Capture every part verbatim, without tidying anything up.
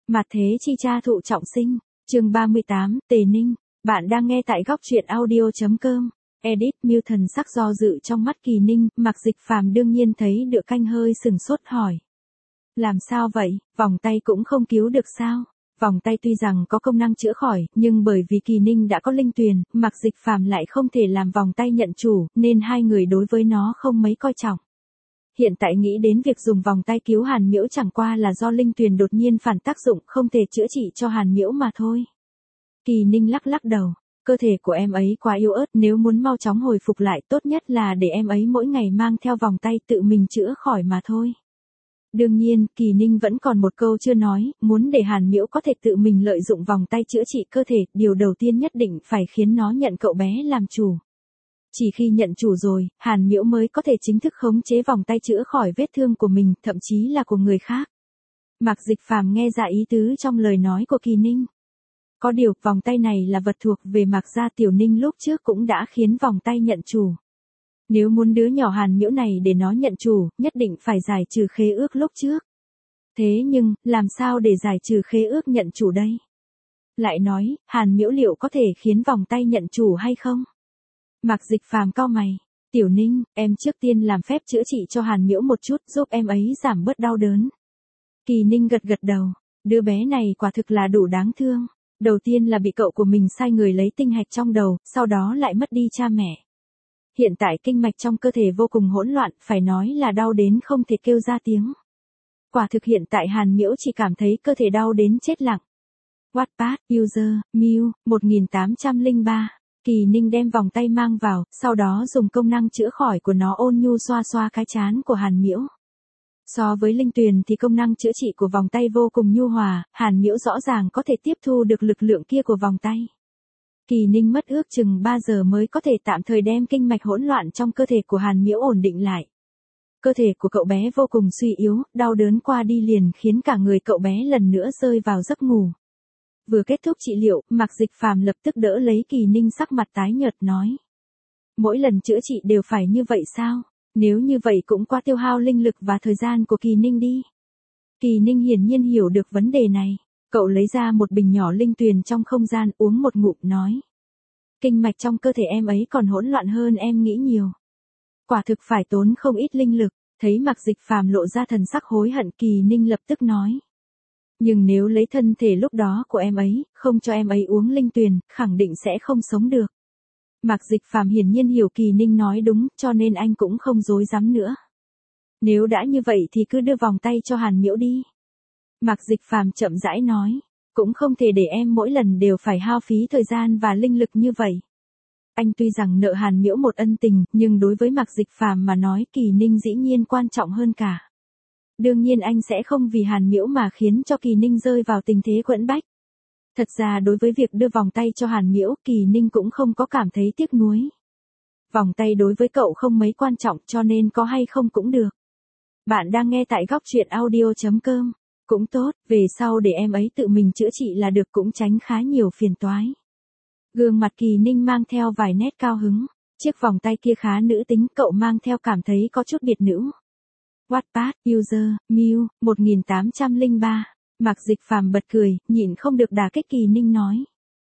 Mặt thế chi cha thụ trọng sinh, chương ba mươi tám, Tề Ninh, bạn đang nghe tại góc truyện audio.com. Edit, Miêu Thần sắc do dự trong mắt Kỳ Ninh, Mạc Dịch Phàm đương nhiên thấy được canh hơi sừng sốt hỏi. Làm sao vậy, vòng tay cũng không cứu được sao? Vòng tay tuy rằng có công năng chữa khỏi, nhưng bởi vì Kỳ Ninh đã có linh tuyền, Mạc Dịch Phàm lại không thể làm vòng tay nhận chủ, nên hai người đối với nó không mấy coi trọng. Hiện tại nghĩ đến việc dùng vòng tay cứu Hàn Miễu chẳng qua là do linh tuyền đột nhiên phản tác dụng không thể chữa trị cho Hàn Miễu mà thôi. Kỳ Ninh lắc lắc đầu, cơ thể của em ấy quá yếu ớt, nếu muốn mau chóng hồi phục lại tốt nhất là để em ấy mỗi ngày mang theo vòng tay tự mình chữa khỏi mà thôi. Đương nhiên, Kỳ Ninh vẫn còn một câu chưa nói, muốn để Hàn Miễu có thể tự mình lợi dụng vòng tay chữa trị cơ thể, điều đầu tiên nhất định phải khiến nó nhận cậu bé làm chủ. Chỉ khi nhận chủ rồi, Hàn Miễu mới có thể chính thức khống chế vòng tay chữa khỏi vết thương của mình, thậm chí là của người khác. Mạc Dịch Phàm nghe ra ý tứ trong lời nói của Kỳ Ninh. Có điều, vòng tay này là vật thuộc về Mạc gia Tiểu Ninh lúc trước cũng đã khiến vòng tay nhận chủ. Nếu muốn đứa nhỏ Hàn Miễu này để nó nhận chủ, nhất định phải giải trừ khế ước lúc trước. Thế nhưng, làm sao để giải trừ khế ước nhận chủ đây? Lại nói, Hàn Miễu liệu có thể khiến vòng tay nhận chủ hay không? Mạc Dịch Phàm cau mày, Tiểu Ninh, em trước tiên làm phép chữa trị cho Hàn Miễu một chút giúp em ấy giảm bớt đau đớn. Kỳ Ninh gật gật đầu, đứa bé này quả thực là đủ đáng thương. Đầu tiên là bị cậu của mình sai người lấy tinh hạch trong đầu, sau đó lại mất đi cha mẹ. Hiện tại kinh mạch trong cơ thể vô cùng hỗn loạn, phải nói là đau đến không thể kêu ra tiếng. Quả thực hiện tại Hàn Miễu chỉ cảm thấy cơ thể đau đến chết lặng. Wattpad, user, Miu, một nghìn tám trăm lẻ ba. Kỳ Ninh đem vòng tay mang vào, sau đó dùng công năng chữa khỏi của nó ôn nhu xoa xoa cái trán của Hàn Miễu. So với linh tuyền thì công năng chữa trị của vòng tay vô cùng nhu hòa, Hàn Miễu rõ ràng có thể tiếp thu được lực lượng kia của vòng tay. Kỳ Ninh mất ước chừng ba giờ mới có thể tạm thời đem kinh mạch hỗn loạn trong cơ thể của Hàn Miễu ổn định lại. Cơ thể của cậu bé vô cùng suy yếu, đau đớn qua đi liền khiến cả người cậu bé lần nữa rơi vào giấc ngủ. Vừa kết thúc trị liệu, Mạc Dịch Phàm lập tức đỡ lấy Kỳ Ninh sắc mặt tái nhợt nói. Mỗi lần chữa trị đều phải như vậy sao? Nếu như vậy cũng quá tiêu hao linh lực và thời gian của Kỳ Ninh đi. Kỳ Ninh hiển nhiên hiểu được vấn đề này. Cậu lấy ra một bình nhỏ linh tuyền trong không gian uống một ngụm nói. Kinh mạch trong cơ thể em ấy còn hỗn loạn hơn em nghĩ nhiều. Quả thực phải tốn không ít linh lực, thấy Mạc Dịch Phàm lộ ra thần sắc hối hận Kỳ Ninh lập tức nói. Nhưng nếu lấy thân thể lúc đó của em ấy, không cho em ấy uống linh tuyền, khẳng định sẽ không sống được. Mạc Dịch Phàm hiển nhiên hiểu Kỳ Ninh nói đúng, cho nên anh cũng không dối dám nữa. Nếu đã như vậy thì cứ đưa vòng tay cho Hàn Miễu đi. Mạc Dịch Phàm chậm rãi nói, cũng không thể để em mỗi lần đều phải hao phí thời gian và linh lực như vậy. Anh tuy rằng nợ Hàn Miễu một ân tình, nhưng đối với Mạc Dịch Phàm mà nói Kỳ Ninh dĩ nhiên quan trọng hơn cả. Đương nhiên anh sẽ không vì Hàn Miễu mà khiến cho Kỳ Ninh rơi vào tình thế quẫn bách. Thật ra đối với việc đưa vòng tay cho Hàn Miễu, Kỳ Ninh cũng không có cảm thấy tiếc nuối. Vòng tay đối với cậu không mấy quan trọng cho nên có hay không cũng được. Bạn đang nghe tại góc truyện audio.com. Cũng tốt, về sau để em ấy tự mình chữa trị là được cũng tránh khá nhiều phiền toái. Gương mặt Kỳ Ninh mang theo vài nét cao hứng. Chiếc vòng tay kia khá nữ tính, cậu mang theo cảm thấy có chút biệt nữ. Wattpad, user, Miu, một nghìn tám trăm lẻ ba. Mạc Dịch Phàm bật cười, nhịn không được đả kích Kỳ Ninh nói.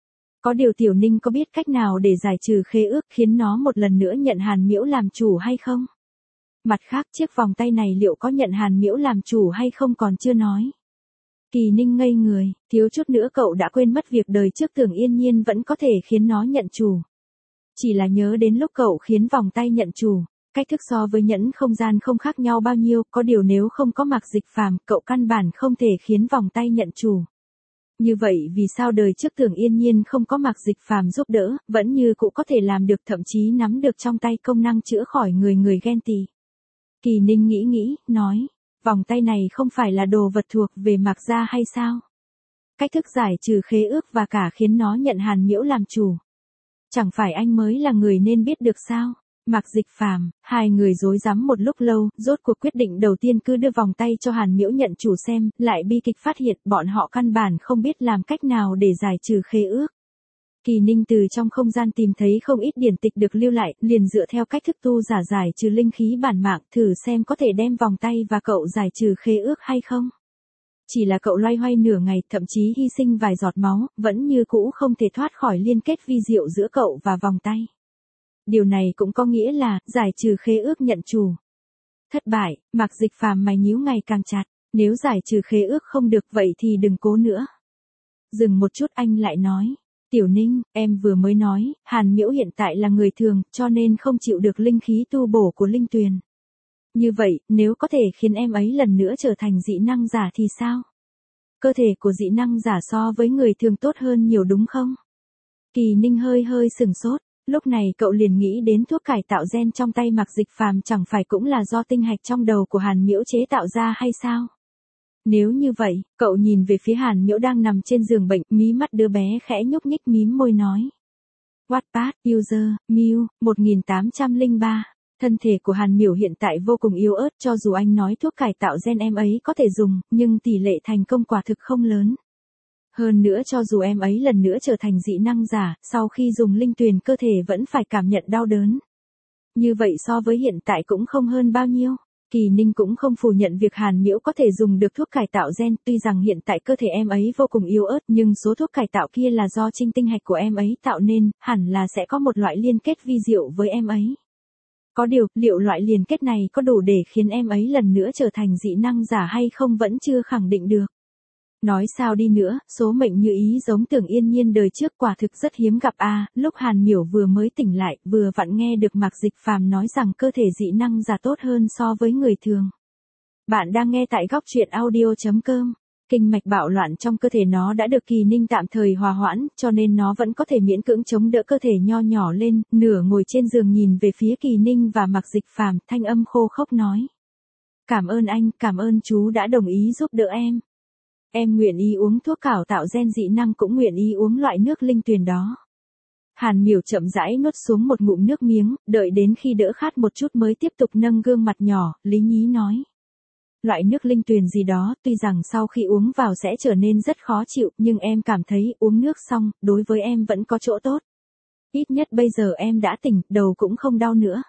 Có điều Tiểu Ninh có biết cách nào để giải trừ khế ước khiến nó một lần nữa nhận Hàn Miễu làm chủ hay không? Mặt khác chiếc vòng tay này liệu có nhận Hàn Miễu làm chủ hay không còn chưa nói. Kỳ Ninh ngây người, thiếu chút nữa cậu đã quên mất việc đời trước Tưởng Yên Nhiên vẫn có thể khiến nó nhận chủ. Chỉ là nhớ đến lúc cậu khiến vòng tay nhận chủ, cách thức so với nhẫn không gian không khác nhau bao nhiêu, có điều nếu không có Mạc Dịch Phàm, cậu căn bản không thể khiến vòng tay nhận chủ. Như vậy vì sao đời trước Tưởng Yên Nhiên không có Mạc Dịch Phàm giúp đỡ, vẫn như cũ có thể làm được thậm chí nắm được trong tay công năng chữa khỏi người người ghen tị. Kỳ Ninh nghĩ nghĩ, nói, vòng tay này không phải là đồ vật thuộc về Mạc gia hay sao? Cách thức giải trừ khế ước và cả khiến nó nhận Hàn Miễu làm chủ. Chẳng phải anh mới là người nên biết được sao? Mạc Dịch Phàm, hai người rối rắm một lúc lâu, rốt cuộc quyết định đầu tiên cứ đưa vòng tay cho Hàn Miễu nhận chủ xem, lại bi kịch phát hiện bọn họ căn bản không biết làm cách nào để giải trừ khế ước. Kỳ Ninh từ trong không gian tìm thấy không ít điển tịch được lưu lại, liền dựa theo cách thức tu giả giải trừ linh khí bản mạng, thử xem có thể đem vòng tay và cậu giải trừ khế ước hay không. Chỉ là cậu loay hoay nửa ngày, thậm chí hy sinh vài giọt máu, vẫn như cũ không thể thoát khỏi liên kết vi diệu giữa cậu và vòng tay. Điều này cũng có nghĩa là, giải trừ khế ước nhận chủ. Thất bại, Mạc Dịch Phàm mày nhíu ngày càng chặt, nếu giải trừ khế ước không được vậy thì đừng cố nữa. Dừng một chút anh lại nói, Tiểu Ninh, em vừa mới nói, Hàn Miễu hiện tại là người thường, cho nên không chịu được linh khí tu bổ của linh tuyền. Như vậy, nếu có thể khiến em ấy lần nữa trở thành dị năng giả thì sao? Cơ thể của dị năng giả so với người thường tốt hơn nhiều đúng không? Kỳ Ninh hơi hơi sừng sốt, lúc này cậu liền nghĩ đến thuốc cải tạo gen trong tay Mạc Dịch Phàm chẳng phải cũng là do tinh hạch trong đầu của Hàn Miễu chế tạo ra hay sao? Nếu như vậy, cậu nhìn về phía Hàn Miễu đang nằm trên giường bệnh, mí mắt đứa bé khẽ nhúc nhích mím môi nói. Wattpad, user, Mew, một nghìn tám trăm lẻ ba. Thân thể của Hàn Miểu hiện tại vô cùng yếu ớt, cho dù anh nói thuốc cải tạo gen em ấy có thể dùng, nhưng tỷ lệ thành công quả thực không lớn. Hơn nữa cho dù em ấy lần nữa trở thành dị năng giả, sau khi dùng linh tuyền cơ thể vẫn phải cảm nhận đau đớn. Như vậy so với hiện tại cũng không hơn bao nhiêu. Kỳ Ninh cũng không phủ nhận việc Hàn Miễu có thể dùng được thuốc cải tạo gen, tuy rằng hiện tại cơ thể em ấy vô cùng yếu ớt nhưng số thuốc cải tạo kia là do trinh tinh hạch của em ấy tạo nên, hẳn là sẽ có một loại liên kết vi diệu với em ấy. Có điều, liệu loại liên kết này có đủ để khiến em ấy lần nữa trở thành dị năng giả hay không vẫn chưa khẳng định được. Nói sao đi nữa, số mệnh như ý giống Tưởng Yên Nhiên đời trước quả thực rất hiếm gặp a. À, lúc Hàn Miểu vừa mới tỉnh lại, vừa vặn nghe được Mạc Dịch Phàm nói rằng cơ thể dị năng giả tốt hơn so với người thường. Bạn đang nghe tại góc truyện audio chấm com. Kinh mạch bạo loạn trong cơ thể nó đã được Kỳ Ninh tạm thời hòa hoãn, cho nên nó vẫn có thể miễn cưỡng chống đỡ cơ thể nho nhỏ lên, nửa ngồi trên giường nhìn về phía Kỳ Ninh và Mạc Dịch Phàm, thanh âm khô khốc nói. Cảm ơn anh, cảm ơn chú đã đồng ý giúp đỡ em. Em nguyện ý uống thuốc cải tạo gen dị năng cũng nguyện ý uống loại nước linh tuyền đó. Hàn Miểu chậm rãi nuốt xuống một ngụm nước miếng, đợi đến khi đỡ khát một chút mới tiếp tục nâng gương mặt nhỏ, lý nhí nói. Loại nước linh tuyền gì đó, tuy rằng sau khi uống vào sẽ trở nên rất khó chịu, nhưng em cảm thấy uống nước xong, đối với em vẫn có chỗ tốt. Ít nhất bây giờ em đã tỉnh, đầu cũng không đau nữa.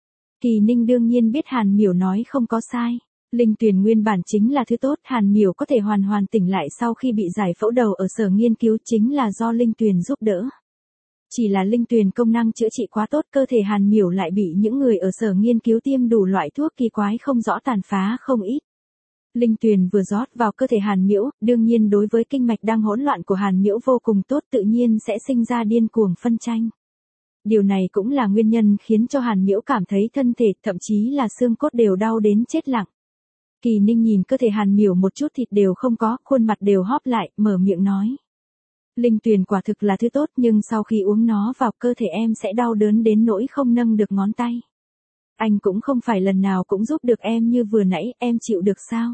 Kỳ Ninh đương nhiên biết Hàn Miểu nói không có sai. Linh tuyền nguyên bản chính là thứ tốt, Hàn Miểu có thể hoàn hoàn tỉnh lại sau khi bị giải phẫu đầu ở sở nghiên cứu chính là do linh tuyền giúp đỡ. Chỉ là linh tuyền công năng chữa trị quá tốt, cơ thể Hàn Miểu lại bị những người ở sở nghiên cứu tiêm đủ loại thuốc kỳ quái không rõ tàn phá không ít. Linh tuyền vừa rót vào cơ thể Hàn Miễu, đương nhiên đối với kinh mạch đang hỗn loạn của Hàn Miễu vô cùng tốt, tự nhiên sẽ sinh ra điên cuồng phân tranh. Điều này cũng là nguyên nhân khiến cho Hàn Miễu cảm thấy thân thể, thậm chí là xương cốt đều đau đến chết lặng. Kỳ Ninh nhìn cơ thể Hàn Miểu một chút thịt đều không có, khuôn mặt đều hóp lại, mở miệng nói. Linh tuyền quả thực là thứ tốt nhưng sau khi uống nó vào cơ thể em sẽ đau đớn đến nỗi không nâng được ngón tay. Anh cũng không phải lần nào cũng giúp được em như vừa nãy, em chịu được sao?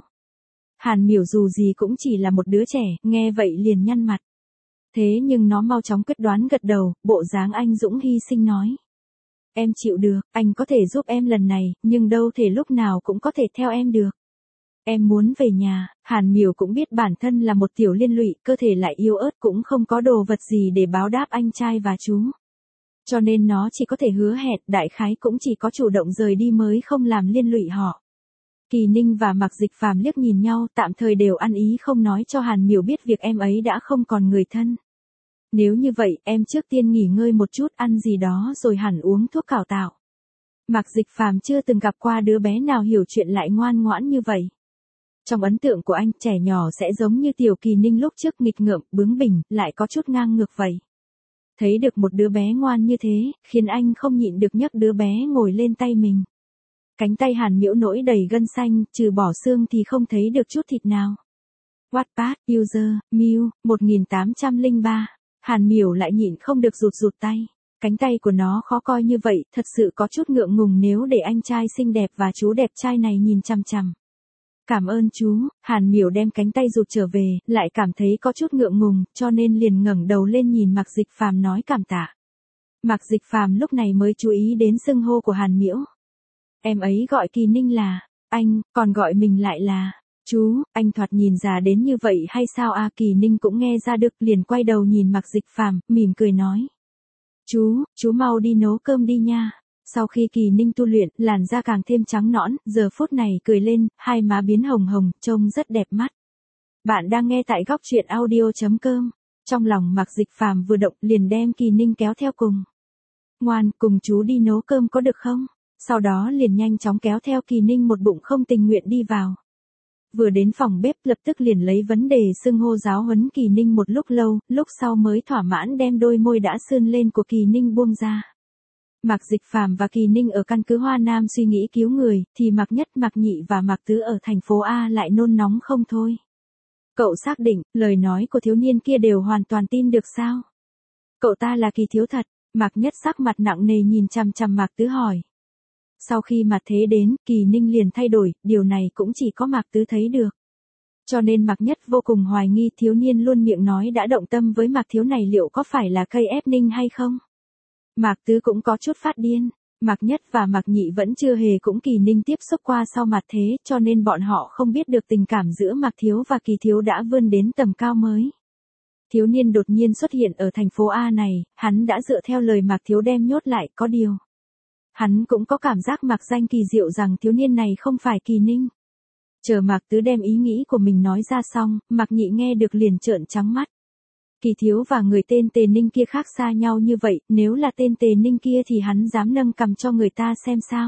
Hàn Miểu dù gì cũng chỉ là một đứa trẻ, nghe vậy liền nhăn mặt. Thế nhưng nó mau chóng quyết đoán gật đầu, bộ dáng anh dũng hy sinh nói. Em chịu được, anh có thể giúp em lần này, nhưng đâu thể lúc nào cũng có thể theo em được. Em muốn về nhà. Hàn Miểu cũng biết bản thân là một tiểu liên lụy, cơ thể lại yếu ớt cũng không có đồ vật gì để báo đáp anh trai và chú. Cho nên nó chỉ có thể hứa hẹn, đại khái cũng chỉ có chủ động rời đi mới không làm liên lụy họ. Kỳ Ninh và Mạc Dịch Phàm liếc nhìn nhau, tạm thời đều ăn ý không nói cho Hàn Miểu biết việc em ấy đã không còn người thân. Nếu như vậy, em trước tiên nghỉ ngơi một chút, ăn gì đó rồi hẳn uống thuốc cải tạo. Mạc Dịch Phàm chưa từng gặp qua đứa bé nào hiểu chuyện lại ngoan ngoãn như vậy. Trong ấn tượng của anh, trẻ nhỏ sẽ giống như tiểu Kỳ Ninh lúc trước, nghịch ngợm, bướng bỉnh, lại có chút ngang ngược vậy. Thấy được một đứa bé ngoan như thế, khiến anh không nhịn được nhấc đứa bé ngồi lên tay mình. Cánh tay Hàn Miễu nổi đầy gân xanh, trừ bỏ xương thì không thấy được chút thịt nào. Wattpad, user, Mew, một nghìn tám trăm lẻ ba. Hàn Miểu lại nhịn không được rụt rụt tay. Cánh tay của nó khó coi như vậy, thật sự có chút ngượng ngùng nếu để anh trai xinh đẹp và chú đẹp trai này nhìn chằm chằm. Cảm ơn chú. Hàn Miểu đem cánh tay rụt trở về, lại cảm thấy có chút ngượng ngùng, cho nên liền ngẩng đầu lên nhìn Mạc Dịch Phàm nói cảm tạ. Mạc Dịch Phàm lúc này mới chú ý đến xưng hô của Hàn Miễu. Em ấy gọi Kỳ Ninh là anh, còn gọi mình lại là chú. Anh thoạt nhìn già đến như vậy hay sao a? À, Kỳ Ninh cũng nghe ra được, liền quay đầu nhìn Mạc Dịch Phàm, mỉm cười nói. Chú, chú mau đi nấu cơm đi nha. Sau khi Kỳ Ninh tu luyện, làn da càng thêm trắng nõn, giờ phút này cười lên, hai má biến hồng hồng, trông rất đẹp mắt. Bạn đang nghe tại góc truyện audio chấm com. Trong lòng Mạc Dịch Phàm vừa động liền đem Kỳ Ninh kéo theo cùng. Ngoan, cùng chú đi nấu cơm có được không? Sau đó liền nhanh chóng kéo theo Kỳ Ninh một bụng không tình nguyện đi vào. Vừa đến phòng bếp lập tức liền lấy vấn đề xưng hô giáo huấn Kỳ Ninh một lúc lâu, lúc sau mới thỏa mãn đem đôi môi đã sươn lên của Kỳ Ninh buông ra. Mạc Dịch Phàm và Kỳ Ninh ở căn cứ Hoa Nam suy nghĩ cứu người, thì Mạc Nhất, Mạc Nhị và Mạc Tứ ở thành phố A lại nôn nóng không thôi. Cậu xác định, lời nói của thiếu niên kia đều hoàn toàn tin được sao? Cậu ta là Kỳ thiếu thật, Mạc Nhất sắc mặt nặng nề nhìn chằm chằm Mạc Tứ hỏi. Sau khi mặt thế đến, Kỳ Ninh liền thay đổi, điều này cũng chỉ có Mạc Tứ thấy được. Cho nên Mạc Nhất vô cùng hoài nghi thiếu niên luôn miệng nói đã động tâm với Mạc Thiếu này liệu có phải là cây ép Ninh hay không? Mạc Tứ cũng có chút phát điên. Mạc Nhất và Mạc Nhị vẫn chưa hề cũng Kỳ Ninh tiếp xúc qua sau mặt thế, cho nên bọn họ không biết được tình cảm giữa Mạc Thiếu và Kỳ Thiếu đã vươn đến tầm cao mới. Thiếu niên đột nhiên xuất hiện ở thành phố A này, hắn đã dựa theo lời Mạc Thiếu đem nhốt lại, có điều. Hắn cũng có cảm giác mặc danh kỳ diệu rằng thiếu niên này không phải Kỳ Ninh. Chờ Mạc Tứ đem ý nghĩ của mình nói ra xong, Mạc Nhị nghe được liền trợn trắng mắt. Kỳ Thiếu và người tên Tề Ninh kia khác xa nhau như vậy, nếu là tên Tề Ninh kia thì hắn dám nâng cằm cho người ta xem sao?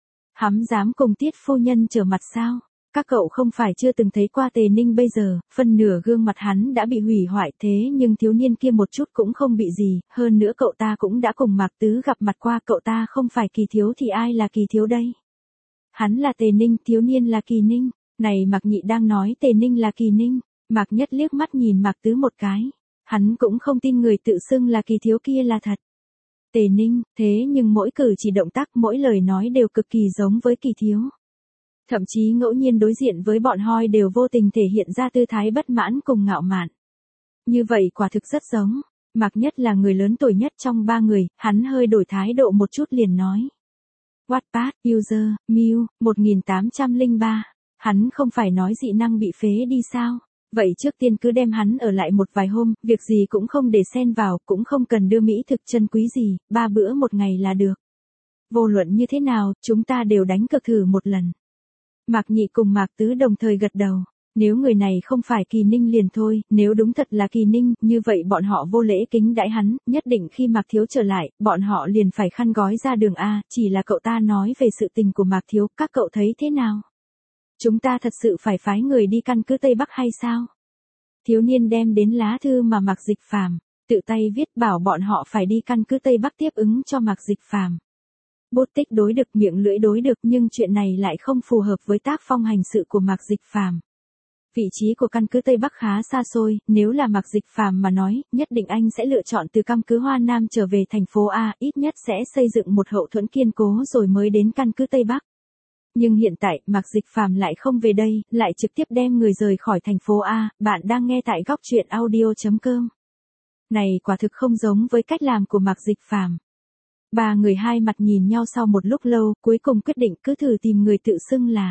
Hắn dám cùng Tiết phu nhân trở mặt sao? Các cậu không phải chưa từng thấy qua Tề Ninh bây giờ, phân nửa gương mặt hắn đã bị hủy hoại thế nhưng thiếu niên kia một chút cũng không bị gì, hơn nữa cậu ta cũng đã cùng Mạc Tứ gặp mặt qua, cậu ta không phải Kỳ Thiếu thì ai là Kỳ Thiếu đây? Hắn là Tề Ninh, thiếu niên là Kỳ Ninh, này Mạc Nhị đang nói Tề Ninh là Kỳ Ninh, Mạc Nhất liếc mắt nhìn Mạc Tứ một cái. Hắn cũng không tin người tự xưng là Kỳ Thiếu kia là thật. Tề Ninh, thế nhưng mỗi cử chỉ động tác, mỗi lời nói đều cực kỳ giống với Kỳ Thiếu. Thậm chí ngẫu nhiên đối diện với bọn hoi đều vô tình thể hiện ra tư thái bất mãn cùng ngạo mạn. Như vậy quả thực rất giống. Mạc Nhất là người lớn tuổi nhất trong ba người, hắn hơi đổi thái độ một chút liền nói. Wattpad, user, Mew, một nghìn tám trăm lẻ ba. Hắn không phải nói dị năng bị phế đi sao? Vậy trước tiên cứ đem hắn ở lại một vài hôm, việc gì cũng không để xen vào, cũng không cần đưa mỹ thực chân quý gì, ba bữa một ngày là được. Vô luận như thế nào, chúng ta đều đánh cược thử một lần. Mạc Nhị cùng Mạc Tứ đồng thời gật đầu. Nếu người này không phải Kỳ Ninh liền thôi, nếu đúng thật là Kỳ Ninh, như vậy bọn họ vô lễ kính đãi hắn, nhất định khi Mạc Thiếu trở lại, bọn họ liền phải khăn gói ra đường A, chỉ là cậu ta nói về sự tình của Mạc Thiếu, các cậu thấy thế nào? Chúng ta thật sự phải phái người đi căn cứ Tây Bắc hay sao? Thiếu niên đem đến lá thư mà Mạc Dịch Phàm tự tay viết bảo bọn họ phải đi căn cứ Tây Bắc tiếp ứng cho Mạc Dịch Phàm. Bút tích đối được, miệng lưỡi đối được, nhưng chuyện này lại không phù hợp với tác phong hành sự của Mạc Dịch Phàm. Vị trí của căn cứ Tây Bắc khá xa xôi, nếu là Mạc Dịch Phàm mà nói, nhất định anh sẽ lựa chọn từ căn cứ Hoa Nam trở về thành phố A, ít nhất sẽ xây dựng một hậu thuẫn kiên cố rồi mới đến căn cứ Tây Bắc. Nhưng hiện tại, Mạc Dịch Phàm lại không về đây, lại trực tiếp đem người rời khỏi thành phố A, bạn đang nghe tại góc truyện audio chấm com. Này quả thực không giống với cách làm của Mạc Dịch Phàm. Ba người hai mặt nhìn nhau sau một lúc lâu, cuối cùng quyết định cứ thử tìm người tự xưng là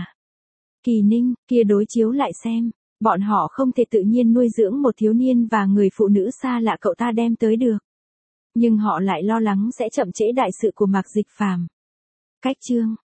Kỳ Ninh, kia đối chiếu lại xem, bọn họ không thể tự nhiên nuôi dưỡng một thiếu niên và người phụ nữ xa lạ cậu ta đem tới được. Nhưng họ lại lo lắng sẽ chậm trễ đại sự của Mạc Dịch Phàm. Cách chương